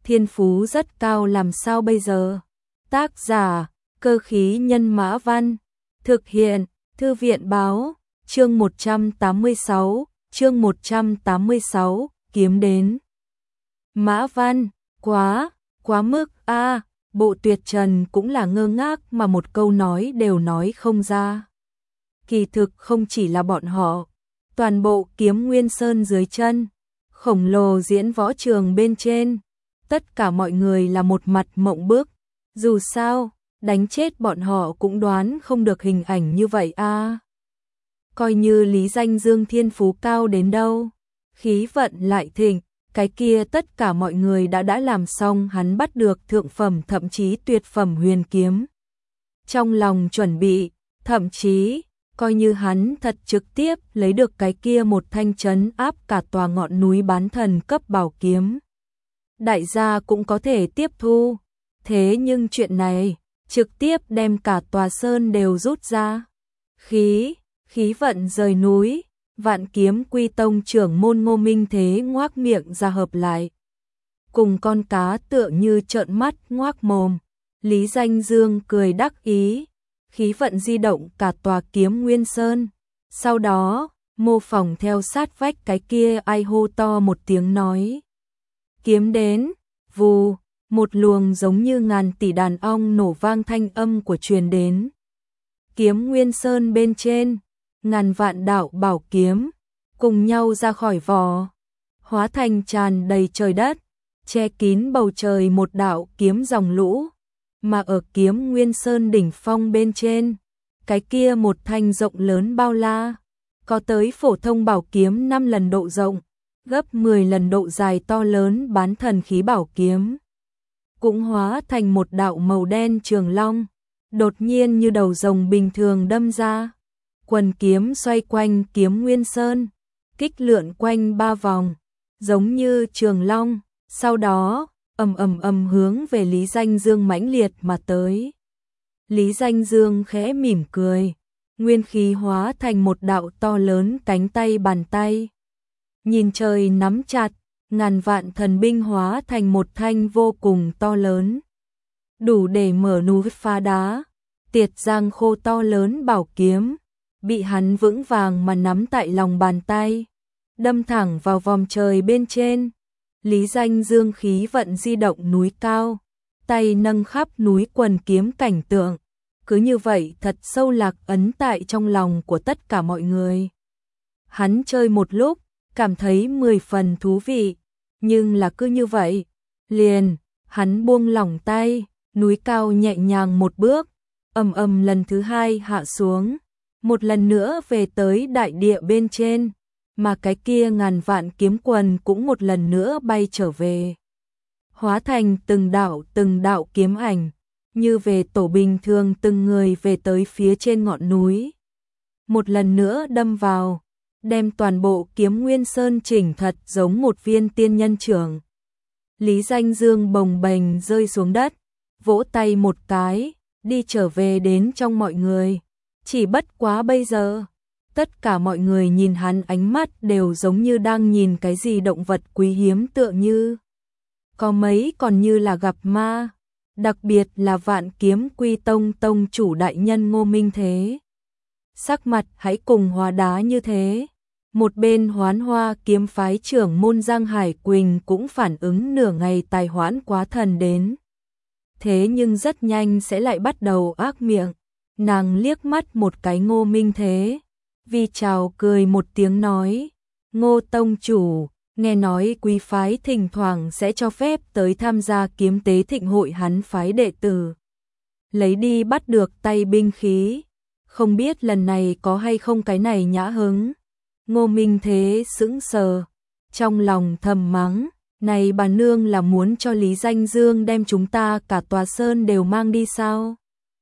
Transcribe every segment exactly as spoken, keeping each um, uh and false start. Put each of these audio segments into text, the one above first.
thiên phú rất cao làm sao bây giờ? Tác giả, Cơ khí nhân mã văn. Thực hiện, Thư viện báo, chương một trăm tám mươi sáu, chương một trăm tám mươi sáu, kiếm đến. Mã văn, quá, quá mức a à, bộ tuyệt trần cũng là ngơ ngác mà một câu nói đều nói không ra. Kỳ thực không chỉ là bọn họ, toàn bộ Kiếm Nguyên Sơn dưới chân, khổng lồ diễn võ trường bên trên, tất cả mọi người là một mặt mộng bức, dù sao, đánh chết bọn họ cũng đoán không được hình ảnh như vậy a. À. Coi như Lý Danh Dương thiên phú cao đến đâu, khí vận lại thịnh, cái kia tất cả mọi người đã đã làm xong hắn bắt được thượng phẩm thậm chí tuyệt phẩm huyền kiếm. Trong lòng chuẩn bị, thậm chí, coi như hắn thật trực tiếp lấy được cái kia một thanh trấn áp cả tòa ngọn núi bán thần cấp bảo kiếm. Đại gia cũng có thể tiếp thu, thế nhưng chuyện này, trực tiếp đem cả tòa sơn đều rút ra. Khí, khí vận rời núi, Vạn Kiếm Quy Tông trưởng môn Ngô Minh Thế ngoác miệng ra hợp lại. Cùng con cá tựa như trợn mắt ngoác mồm, Lý Danh Dương cười đắc ý, khí vận di động cả tòa Kiếm Nguyên Sơn. Sau đó, mô phỏng theo sát vách cái kia ai hô to một tiếng nói. Kiếm đến, vù, một luồng giống như ngàn tỷ đàn ong nổ vang thanh âm của truyền đến. Kiếm Nguyên Sơn bên trên, ngàn vạn đạo bảo kiếm, cùng nhau ra khỏi vỏ, hóa thành tràn đầy trời đất, che kín bầu trời một đạo kiếm dòng lũ, mà ở Kiếm Nguyên Sơn đỉnh phong bên trên, cái kia một thanh rộng lớn bao la, có tới phổ thông bảo kiếm năm lần độ rộng, gấp mười lần độ dài to lớn bán thần khí bảo kiếm, cũng hóa thành một đạo màu đen trường long, đột nhiên như đầu rồng bình thường đâm ra. Quần kiếm xoay quanh Kiếm Nguyên Sơn, kích lượn quanh ba vòng, giống như trường long, sau đó, ầm ầm ầm hướng về Lý Danh Dương mãnh liệt mà tới. Lý Danh Dương khẽ mỉm cười, nguyên khí hóa thành một đạo to lớn cánh tay bàn tay. Nhìn trời nắm chặt, ngàn vạn thần binh hóa thành một thanh vô cùng to lớn, đủ để mở núi phá đá, tiệt giang khô to lớn bảo kiếm, bị hắn vững vàng mà nắm tại lòng bàn tay, đâm thẳng vào vòng trời bên trên. Lý Danh Dương khí vận di động núi cao, tay nâng khắp núi quần kiếm cảnh tượng, cứ như vậy thật sâu lạc ấn tại trong lòng của tất cả mọi người. Hắn chơi một lúc, cảm thấy mười phần thú vị, nhưng là cứ như vậy, liền, hắn buông lỏng tay, núi cao nhẹ nhàng một bước, ầm ầm lần thứ hai hạ xuống, một lần nữa về tới đại địa bên trên, mà cái kia ngàn vạn kiếm quần cũng một lần nữa bay trở về. Hóa thành từng đạo từng đạo kiếm ảnh, như về tổ bình thường từng người về tới phía trên ngọn núi. Một lần nữa đâm vào, đem toàn bộ Kiếm Nguyên Sơn chỉnh thật giống một viên tiên nhân trưởng. Lý Danh Dương bồng bềnh rơi xuống đất, vỗ tay một cái, đi trở về đến trong mọi người. Chỉ bất quá bây giờ, tất cả mọi người nhìn hắn ánh mắt đều giống như đang nhìn cái gì động vật quý hiếm tựa như. Có mấy còn như là gặp ma, đặc biệt là Vạn Kiếm Quy Tông tông chủ đại nhân Ngô Minh Thế. Sắc mặt hãy cùng hóa đá như thế. Một bên Hoán Hoa kiếm phái trưởng môn Giang Hải Quỳnh cũng phản ứng nửa ngày tài hoãn quá thần đến. Thế nhưng rất nhanh sẽ lại bắt đầu ác miệng. Nàng liếc mắt một cái Ngô Minh Thế, vì chào cười một tiếng nói, Ngô tông chủ, nghe nói quý phái thỉnh thoảng sẽ cho phép tới tham gia kiếm tế thịnh hội hắn phái đệ tử. Lấy đi bắt được tay binh khí, không biết lần này có hay không cái này nhã hứng. Ngô Minh Thế sững sờ, trong lòng thầm mắng, này bà nương là muốn cho Lý Danh Dương đem chúng ta cả tòa sơn đều mang đi sao?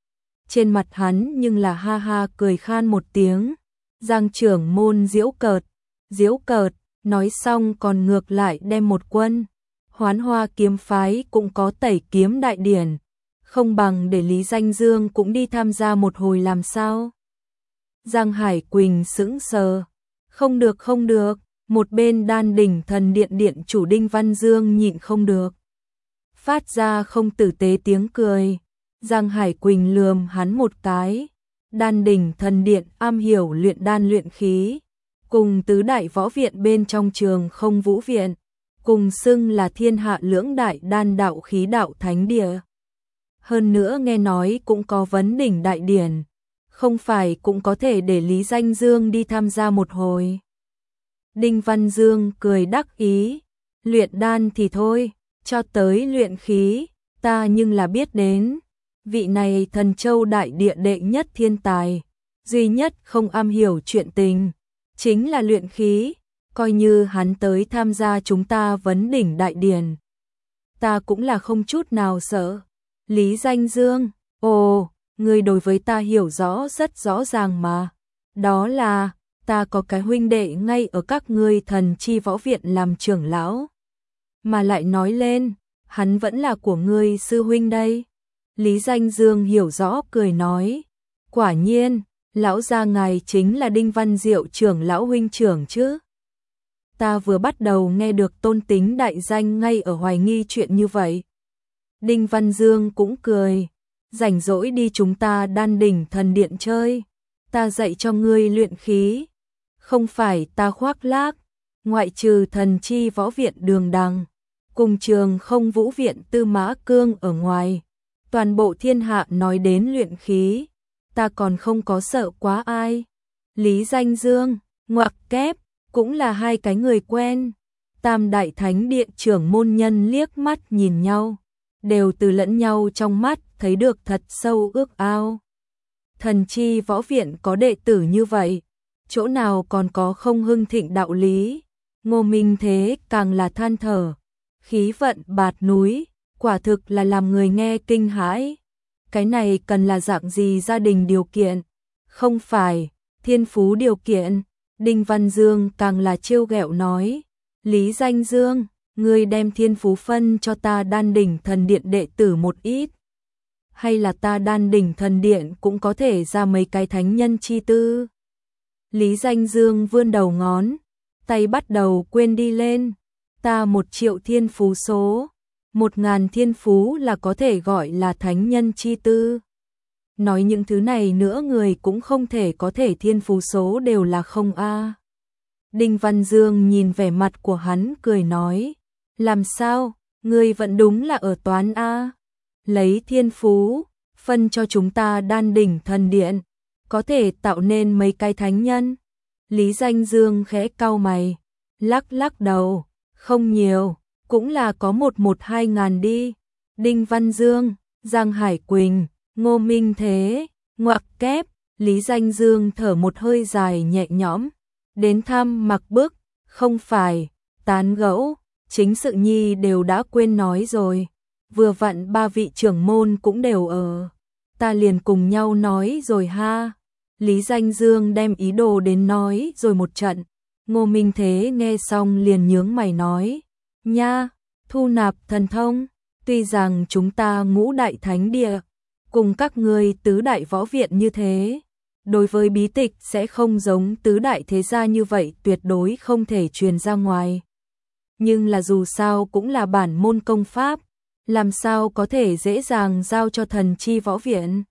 Trên mặt hắn nhưng là ha ha cười khan một tiếng, Giang trưởng môn giễu cợt, giễu cợt, nói xong còn ngược lại đem một quân. Hoán Hoa kiếm phái cũng có tẩy kiếm đại điển, không bằng để Lý Danh Dương cũng đi tham gia một hồi làm sao? Giang Hải Quỳnh sững sờ, không được không được, một bên Đan Đỉnh Thần Điện điện chủ Đinh Văn Dương nhịn không được. phát ra không tử tế tiếng cười. Giang Hải Quỳnh lườm hắn một cái. Đan đỉnh thần điện am hiểu luyện đan luyện khí, cùng tứ đại võ viện bên trong trường không vũ viện, cùng xưng là thiên hạ lưỡng đại đan đạo khí đạo thánh địa. Hơn nữa nghe nói cũng có vấn đỉnh đại điển, không phải cũng có thể để Lý Danh Dương đi tham gia một hồi. Đinh Văn Dương cười đắc ý, luyện đan thì thôi, cho tới luyện khí, ta nhưng là biết đến. Vị này Thần Châu đại địa đệ nhất thiên tài, duy nhất không am hiểu chuyện tình, chính là luyện khí, coi như hắn tới tham gia chúng ta vấn đỉnh đại điển. Ta cũng là không chút nào sợ. Lý Danh Dương, ồ, ngươi đối với ta hiểu rõ rất rõ ràng mà. Đó là, ta có cái huynh đệ ngay ở các ngươi Thần Chi Võ Viện làm trưởng lão. Mà lại nói lên, hắn vẫn là của ngươi sư huynh đây. Lý Danh Dương hiểu rõ cười nói, quả nhiên, lão gia ngài chính là Đinh Văn Diệu trưởng lão huynh trưởng chứ. Ta vừa bắt đầu nghe được tôn tính đại danh ngay ở hoài nghi chuyện như vậy. Đinh Văn Dương cũng cười, rảnh rỗi đi chúng ta đan đỉnh thần điện chơi, ta dạy cho ngươi luyện khí. Không phải ta khoác lác, ngoại trừ Thần Chi Võ Viện Đường Đằng, cùng trường không vũ viện Tư Mã Cương ở ngoài. Toàn bộ thiên hạ nói đến luyện khí, ta còn không có sợ quá ai. Lý Danh Dương, ngoặc kép, cũng là hai cái người quen. Tam đại thánh điện trưởng môn nhân liếc mắt nhìn nhau, đều từ lẫn nhau trong mắt thấy được thật sâu ước ao. Thần Chi Võ Viện có đệ tử như vậy, chỗ nào còn có không hưng thịnh đạo lý. Ngô Minh Thế càng là than thở, khí vận bạt núi, quả thực là làm người nghe kinh hãi. Cái này cần là dạng gì gia đình điều kiện? Không phải, thiên phú điều kiện. Đinh Văn Dương càng là trêu ghẹo nói, Lý Danh Dương, ngươi đem thiên phú phân cho ta đan đỉnh thần điện đệ tử một ít. Hay là ta đan đỉnh thần điện cũng có thể ra mấy cái thánh nhân chi tư. Lý Danh Dương vươn đầu ngón, tay bắt đầu quên đi lên. Ta một triệu thiên phú số, một ngàn thiên phú là có thể gọi là thánh nhân chi tư. Nói những thứ này nữa người cũng không thể có thể thiên phú số đều là không a. Đinh Văn Dương nhìn vẻ mặt của hắn cười nói, làm sao, ngươi vẫn đúng là ở toán a. Lấy thiên phú, phân cho chúng ta đan đỉnh thần điện, có thể tạo nên mấy cái thánh nhân. Lý Danh Dương khẽ cau mày, lắc lắc đầu, không nhiều, cũng là có một một hai ngàn đi. Đinh Văn Dương, Giang Hải Quỳnh, Ngô Minh Thế, ngoặc kép, Lý Danh Dương thở một hơi dài nhẹ nhõm, đến thăm Mặc Bức, không phải, tán gẫu, chính sự nhi đều đã quên nói rồi, vừa vặn ba vị trưởng môn cũng đều ở, ta liền cùng nhau nói rồi ha. Lý Danh Dương đem ý đồ đến nói rồi một trận, Ngô Minh Thế nghe xong liền nhướng mày nói, nha, thu nạp thần thông, tuy rằng chúng ta ngũ đại thánh địa, cùng các ngươi tứ đại võ viện như thế, đối với bí tịch sẽ không giống tứ đại thế gia như vậy tuyệt đối không thể truyền ra ngoài. Nhưng là dù sao cũng là bản môn công pháp, làm sao có thể dễ dàng giao cho Thần Chi Võ Viện.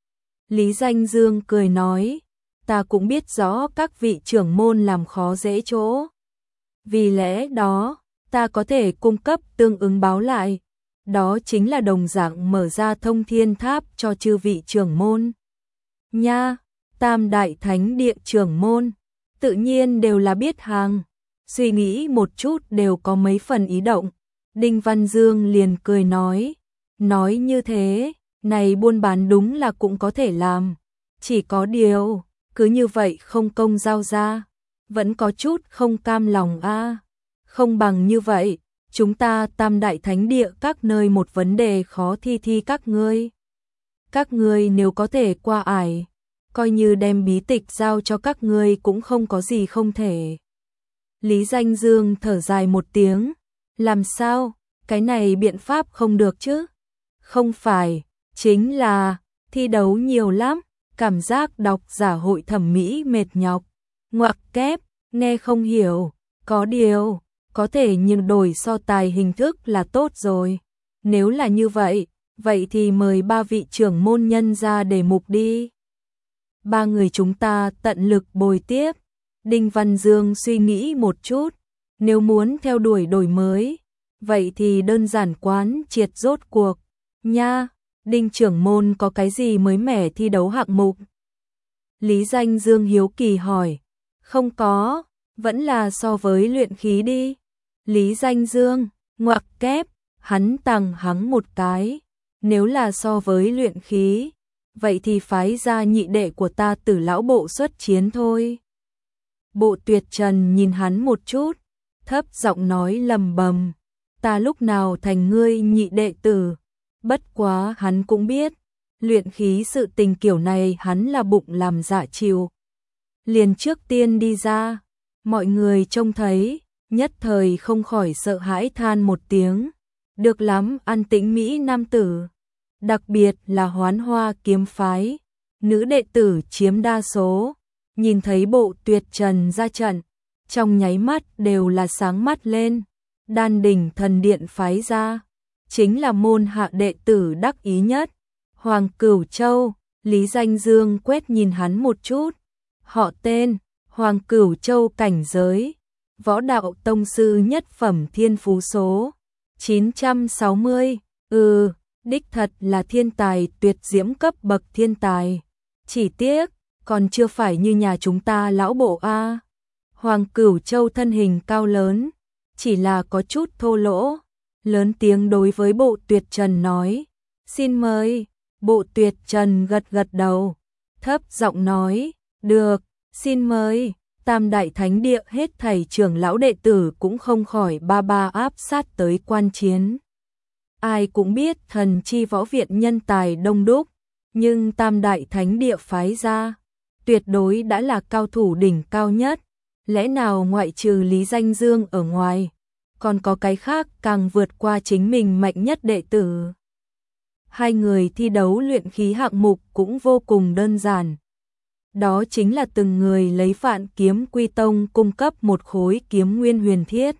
Lý Danh Dương cười nói, ta cũng biết rõ các vị trưởng môn làm khó dễ chỗ. Vì lẽ đó, ta có thể cung cấp tương ứng báo lại. Đó chính là đồng dạng mở ra thông thiên tháp cho chư vị trưởng môn. Nha, tam đại thánh địa trưởng môn, tự nhiên đều là biết hàng. Suy nghĩ một chút đều có mấy phần ý động. Đinh Văn Dương liền cười nói, nói như thế, này buôn bán đúng là cũng có thể làm. Chỉ có điều, cứ như vậy không công giao ra, vẫn có chút không cam lòng a. Không bằng như vậy, chúng ta tam đại thánh địa các nơi một vấn đề khó thi thi các ngươi. Các ngươi nếu có thể qua ải, coi như đem bí tịch giao cho các ngươi cũng không có gì không thể. Lý Danh Dương thở dài một tiếng, làm sao, cái này biện pháp không được chứ? Không phải, chính là, thi đấu nhiều lắm, cảm giác độc giả hội thẩm mỹ mệt nhọc, ngoặc kép, nghe không hiểu, có điều, có thể nhưng đổi so tài hình thức là tốt rồi. Nếu là như vậy, vậy thì mời ba vị trưởng môn nhân ra đề mục đi. Ba người chúng ta tận lực bồi tiếp. Đinh Văn Dương suy nghĩ một chút, nếu muốn theo đuổi đổi mới, vậy thì đơn giản quán triệt rốt cuộc. Nha, Đinh trưởng môn có cái gì mới mẻ thi đấu hạng mục? Lý Danh Dương hiếu kỳ hỏi. Không có, vẫn là so với luyện khí đi. Lý Danh Dương, ngoặc kép, hắn tằng hắng một cái. Nếu là so với luyện khí, vậy thì phái ra nhị đệ của ta Tử lão bộ xuất chiến thôi. Bộ Tuyệt Trần nhìn hắn một chút, thấp giọng nói lầm bầm. Ta lúc nào thành ngươi nhị đệ tử? Bất quá hắn cũng biết, luyện khí sự tình kiểu này hắn là bụng làm dạ chịu. Liền trước tiên đi ra, mọi người trông thấy, nhất thời không khỏi sợ hãi than một tiếng. Được lắm, an tĩnh Mỹ nam tử. Đặc biệt là Hoán Hoa kiếm phái, nữ đệ tử chiếm đa số. Nhìn thấy Bộ Tuyệt Trần ra trận, trong nháy mắt đều là sáng mắt lên. Đan Đỉnh Thần Điện phái ra, chính là môn hạ đệ tử đắc ý nhất. Hoàng Cửu Châu, Lý Danh Dương quét nhìn hắn một chút. Họ tên, Hoàng Cửu Châu, cảnh giới, võ đạo tông sư nhất phẩm, thiên phú số chín trăm sáu mươi. Ừ, đích thật là thiên tài tuyệt diễm cấp bậc thiên tài. Chỉ tiếc, còn chưa phải như nhà chúng ta lão bộ a. Hoàng Cửu Châu thân hình cao lớn, chỉ là có chút thô lỗ, lớn tiếng đối với Bộ Tuyệt Trần nói, xin mời. Bộ Tuyệt Trần gật gật đầu, thấp giọng nói, được, xin mời. Tam đại thánh địa hết thảy trưởng lão đệ tử cũng không khỏi ba ba áp sát tới quan chiến. Ai cũng biết Thần Chi Võ Viện nhân tài đông đúc, nhưng tam đại thánh địa phái ra, tuyệt đối đã là cao thủ đỉnh cao nhất. Lẽ nào ngoại trừ Lý Danh Dương ở ngoài, còn có cái khác càng vượt qua chính mình mạnh nhất đệ tử? Hai người thi đấu luyện khí hạng mục cũng vô cùng đơn giản. Đó chính là từng người lấy Vạn Kiếm Quy Tông cung cấp một khối kiếm nguyên huyền thiết.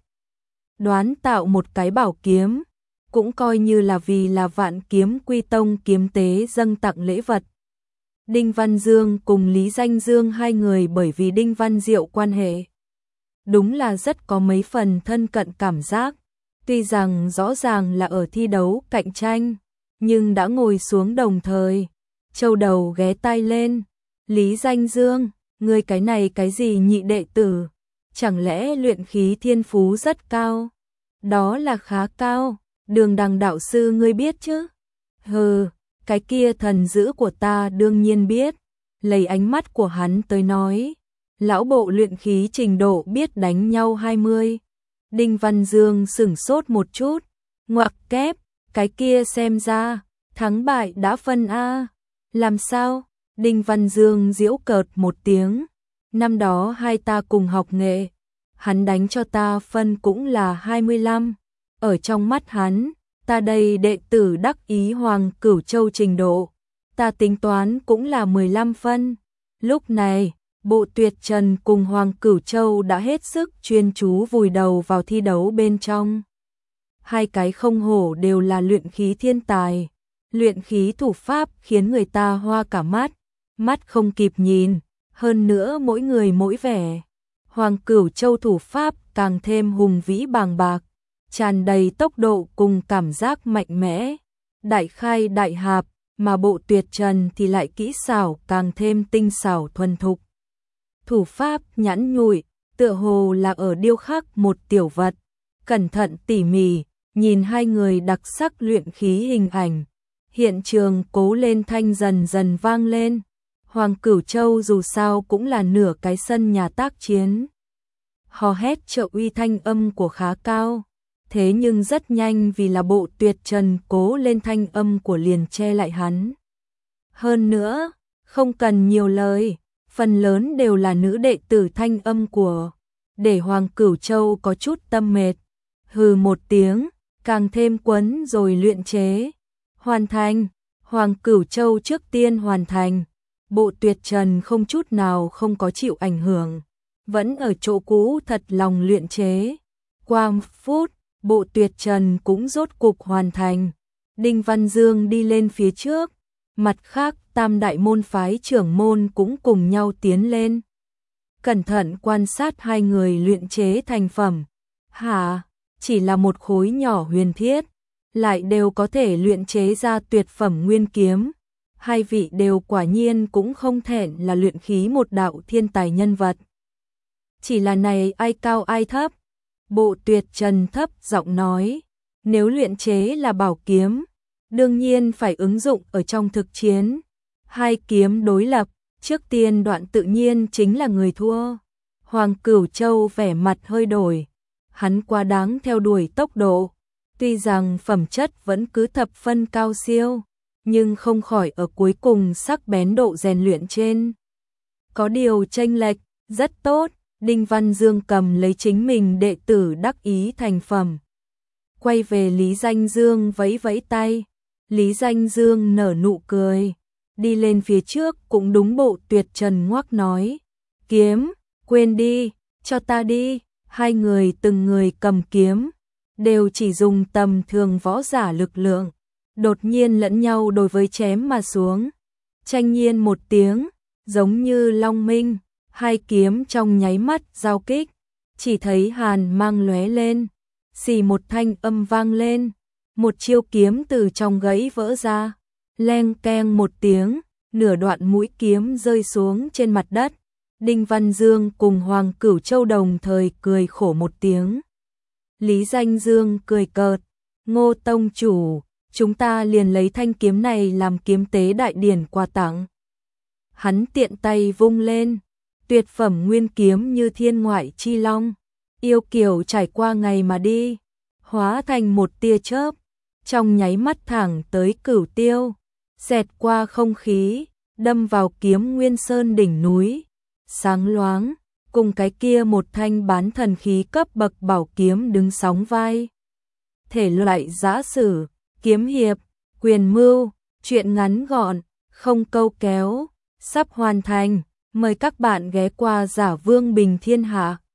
Đoán tạo một cái bảo kiếm, cũng coi như là vì là Vạn Kiếm Quy Tông kiếm tế dâng tặng lễ vật. Đinh Văn Dương cùng Lý Danh Dương hai người bởi vì Đinh Văn Diệu quan hệ, đúng là rất có mấy phần thân cận cảm giác. Tuy rằng rõ ràng là ở thi đấu cạnh tranh, nhưng đã ngồi xuống đồng thời, châu đầu ghé tai lên. Lý Danh Dương, ngươi cái này cái gì nhị đệ tử? Chẳng lẽ luyện khí thiên phú rất cao? Đó là khá cao, Đường Đằng đạo sư ngươi biết chứ? Hừ, cái kia thần dữ của ta đương nhiên biết. Lấy ánh mắt của hắn tới nói, lão bộ luyện khí trình độ biết đánh nhau hai mươi. Đinh Văn Dương sửng sốt một chút, ngoặc kép, cái kia xem ra, thắng bại đã phân a. Làm sao? Đinh Văn Dương giễu cợt một tiếng, năm đó hai ta cùng học nghệ, hắn đánh cho ta phân cũng là hai mươi lăm. Ở trong mắt hắn, ta đây đệ tử đắc ý Hoàng Cửu Châu trình độ, ta tính toán cũng là mười lăm phân. Lúc này, Bộ Tuyệt Trần cùng Hoàng Cửu Châu đã hết sức chuyên chú vùi đầu vào thi đấu bên trong. Hai cái không hổ đều là luyện khí thiên tài, luyện khí thủ pháp khiến người ta hoa cả mắt, mắt không kịp nhìn, hơn nữa mỗi người mỗi vẻ. Hoàng Cửu Châu thủ pháp càng thêm hùng vĩ bàng bạc, tràn đầy tốc độ cùng cảm giác mạnh mẽ, đại khai đại hạp, mà Bộ Tuyệt Trần thì lại kỹ xảo càng thêm tinh xảo thuần thục. Thủ pháp nhẵn nhụi, tựa hồ là ở điêu khắc một tiểu vật, cẩn thận tỉ mỉ, nhìn hai người đặc sắc luyện khí hình ảnh. Hiện trường cố lên thanh dần dần vang lên. Hoàng Cửu Châu dù sao cũng là nửa cái sân nhà tác chiến. Hò hét trợ uy thanh âm của khá cao. Thế nhưng rất nhanh vì là Bộ Tuyệt Trần cố lên thanh âm của liền che lại hắn. Hơn nữa, không cần nhiều lời, phần lớn đều là nữ đệ tử thanh âm của, để Hoàng Cửu Châu có chút tâm mệt. Hừ một tiếng, càng thêm quấn rồi luyện chế. Hoàn thành, Hoàng Cửu Châu trước tiên hoàn thành. Bộ Tuyệt Trần không chút nào không có chịu ảnh hưởng, vẫn ở chỗ cũ thật lòng luyện chế. Qua một phút, bộ tuyệt trần cũng rốt cục hoàn thành. Đinh Văn Dương đi lên phía trước, mặt khác tam đại môn phái trưởng môn cũng cùng nhau tiến lên. Cẩn thận quan sát hai người luyện chế thành phẩm. Hả, chỉ là một khối nhỏ huyền thiết, lại đều có thể luyện chế ra tuyệt phẩm nguyên kiếm. Hai vị đều quả nhiên cũng không thẹn là luyện khí một đạo thiên tài nhân vật. Chỉ là này ai cao ai thấp. Bộ tuyệt trần thấp giọng nói, nếu luyện chế là bảo kiếm, đương nhiên phải ứng dụng ở trong thực chiến. Hai kiếm đối lập, trước tiên đoạn tự nhiên chính là người thua. Hoàng Cửu Châu vẻ mặt hơi đổi, hắn quá đáng theo đuổi tốc độ, tuy rằng phẩm chất vẫn cứ thập phân cao siêu, nhưng không khỏi ở cuối cùng sắc bén độ rèn luyện trên. Có điều chênh lệch, rất tốt. Đinh Văn Dương cầm lấy chính mình đệ tử đắc ý thành phẩm. Quay về Lý Danh Dương vẫy vẫy tay. Lý Danh Dương nở nụ cười. Đi lên phía trước cũng đúng bộ tuyệt trần ngoắc nói. Kiếm, quên đi, cho ta đi. Hai người từng người cầm kiếm. Đều chỉ dùng tầm thường võ giả lực lượng. Đột nhiên lẫn nhau đối với chém mà xuống. Tranh nhiên một tiếng, giống như long minh. Hai kiếm trong nháy mắt giao kích, chỉ thấy hàn mang lóe lên, xì một thanh âm vang lên, một chiêu kiếm từ trong gãy vỡ ra, leng keng một tiếng, nửa đoạn mũi kiếm rơi xuống trên mặt đất. Đinh Văn Dương cùng Hoàng Cửu Châu đồng thời cười khổ một tiếng. Lý Danh Dương cười cợt, Ngô tông chủ, chúng ta liền lấy thanh kiếm này làm kiếm tế đại điển quà tặng. Hắn tiện tay vung lên. Tuyệt phẩm nguyên kiếm như thiên ngoại chi long, yêu kiều trải qua ngày mà đi, hóa thành một tia chớp, trong nháy mắt thẳng tới Cửu Tiêu, xẹt qua không khí, đâm vào kiếm Nguyên Sơn đỉnh núi, sáng loáng, cùng cái kia một thanh bán thần khí cấp bậc bảo kiếm đứng sóng vai. Thể loại giã sử, kiếm hiệp, quyền mưu, truyện ngắn gọn, không câu kéo, sắp hoàn thành. Mời các bạn ghé qua Giả Vương Bình Thiên Hạ.